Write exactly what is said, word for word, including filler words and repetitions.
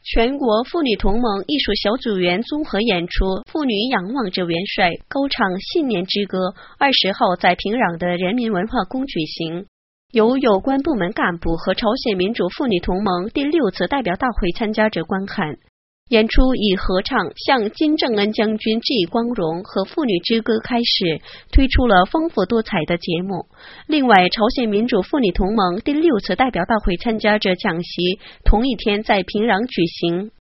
全国妇女同盟艺术小组员综合演出《妇女仰望着元帅，高唱信念之歌》，二十号在平壤的人民文化宫举行。由有关部门干部和朝鲜民主妇女同盟第六次代表大会参加者观看。演出以合唱向金正恩将军致以光荣和妇女之歌开始，推出了丰富多彩的节目。另外，朝鲜民主妇女同盟第六次代表大会参加者讲习同一天在平壤举行。